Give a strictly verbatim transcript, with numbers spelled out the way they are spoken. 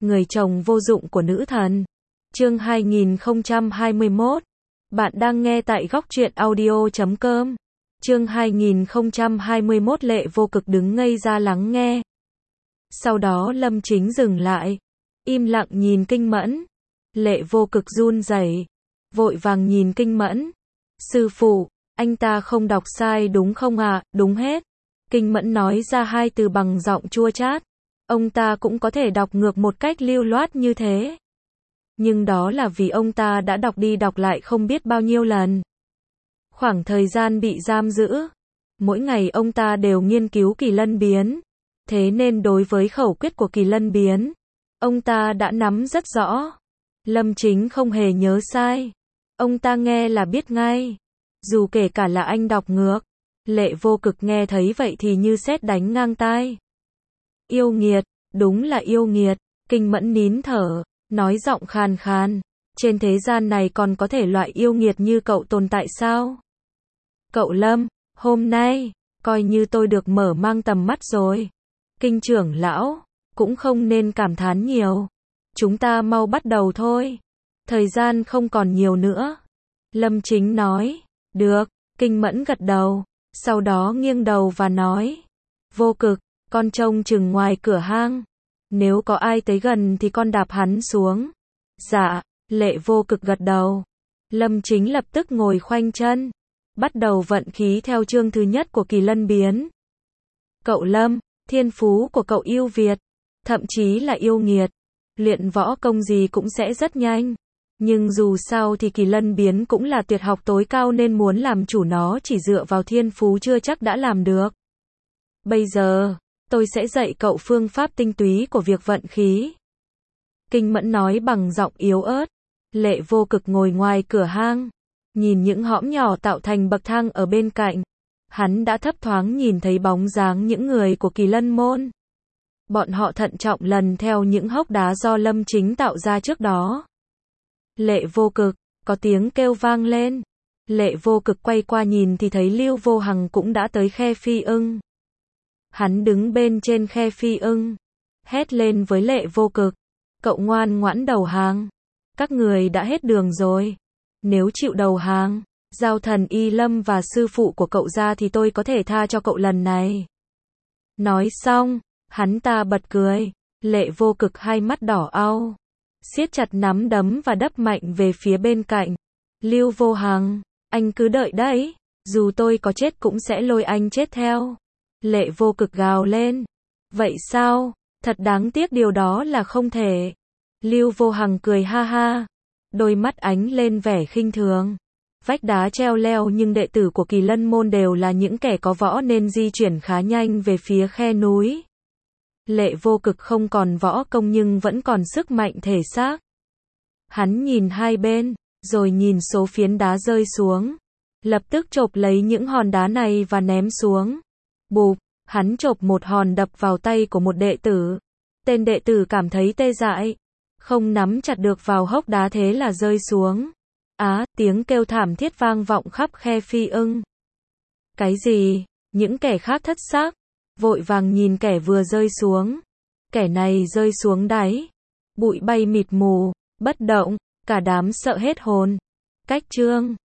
Người chồng vô dụng của nữ thần. Chương hai nghìn không trăm hai mươi mốt. Bạn đang nghe tại góc truyện audio chấm com. Chương hai nghìn không trăm hai mươi mốt Lệ Vô Cực đứng ngây ra lắng nghe. Sau đó Lâm Chính dừng lại, im lặng nhìn Kinh Mẫn. Lệ Vô Cực run rẩy, vội vàng nhìn Kinh Mẫn. Sư phụ, anh ta không đọc sai đúng không ạ? À? Đúng hết. Kinh Mẫn nói ra hai từ bằng giọng chua chát. Ông ta cũng có thể đọc ngược một cách lưu loát như thế. Nhưng đó là vì ông ta đã đọc đi đọc lại không biết bao nhiêu lần. Khoảng thời gian bị giam giữ, mỗi ngày ông ta đều nghiên cứu Kỳ Lân biến. Thế nên đối với khẩu quyết của Kỳ Lân biến, ông ta đã nắm rất rõ. Lâm Chính không hề nhớ sai. Ông ta nghe là biết ngay. Dù kể cả là anh đọc ngược. Lệ Vô Cực nghe thấy vậy thì như sét đánh ngang tai. Yêu nghiệt, đúng là yêu nghiệt. Kinh Mẫn nín thở, nói giọng khàn khàn. Trên thế gian này còn có thể loại yêu nghiệt như cậu tồn tại sao? Cậu Lâm, hôm nay, coi như tôi được mở mang tầm mắt rồi. Kinh trưởng lão, cũng không nên cảm thán nhiều. Chúng ta mau bắt đầu thôi. Thời gian không còn nhiều nữa. Lâm Chính nói. Được, Kinh Mẫn gật đầu. Sau đó nghiêng đầu và nói. Vô Cực, con trông chừng ngoài cửa hang. Nếu có ai tới gần thì con đạp hắn xuống. Dạ, Lệ Vô Cực gật đầu. Lâm Chính lập tức ngồi khoanh chân. Bắt đầu vận khí theo chương thứ nhất của Kỳ Lân biến. Cậu Lâm, thiên phú của cậu yêu Việt. Thậm chí là yêu nghiệt. Luyện võ công gì cũng sẽ rất nhanh. Nhưng dù sao thì Kỳ Lân biến cũng là tuyệt học tối cao nên muốn làm chủ nó chỉ dựa vào thiên phú chưa chắc đã làm được. Bây giờ, tôi sẽ dạy cậu phương pháp tinh túy của việc vận khí. Kinh Mẫn nói bằng giọng yếu ớt. Lệ Vô Cực ngồi ngoài cửa hang, nhìn những hõm nhỏ tạo thành bậc thang ở bên cạnh. Hắn đã thấp thoáng nhìn thấy bóng dáng những người của Kỳ Lân môn. Bọn họ thận trọng lần theo những hốc đá do Lâm Chính tạo ra trước đó. Lệ Vô Cực, có tiếng kêu vang lên. Lệ Vô Cực quay qua nhìn thì thấy Lưu Vô Hằng cũng đã tới khe phi ưng. Hắn đứng bên trên khe phi ưng, hét lên với Lệ Vô Cực. Cậu ngoan ngoãn đầu hàng. Các người đã hết đường rồi. Nếu chịu đầu hàng, giao thần Y Lâm và sư phụ của cậu ra thì tôi có thể tha cho cậu lần này. Nói xong, hắn ta bật cười. Lệ Vô Cực hai mắt đỏ au, siết chặt nắm đấm và đập mạnh về phía bên cạnh. Lưu Vô Hằng, anh cứ đợi đấy, dù tôi có chết cũng sẽ lôi anh chết theo. Lệ Vô Cực gào lên. Vậy sao? Thật đáng tiếc điều đó là không thể. Lưu Vô Hằng cười ha ha, đôi mắt ánh lên vẻ khinh thường. Vách đá treo leo nhưng đệ tử của Kỳ Lân môn đều là những kẻ có võ nên di chuyển khá nhanh về phía khe núi. Lệ Vô Cực không còn võ công nhưng vẫn còn sức mạnh thể xác. Hắn nhìn hai bên, rồi nhìn số phiến đá rơi xuống. Lập tức chộp lấy những hòn đá này và ném xuống. Bụp, hắn chộp một hòn đập vào tay của một đệ tử. Tên đệ tử cảm thấy tê dại, không nắm chặt được vào hốc đá thế là rơi xuống. Á, tiếng kêu thảm thiết vang vọng khắp khe phi ưng. Cái gì? Những kẻ khác thất xác, vội vàng nhìn kẻ vừa rơi xuống. Kẻ này rơi xuống đáy. Bụi bay mịt mù, bất động, cả đám sợ hết hồn. Cách chương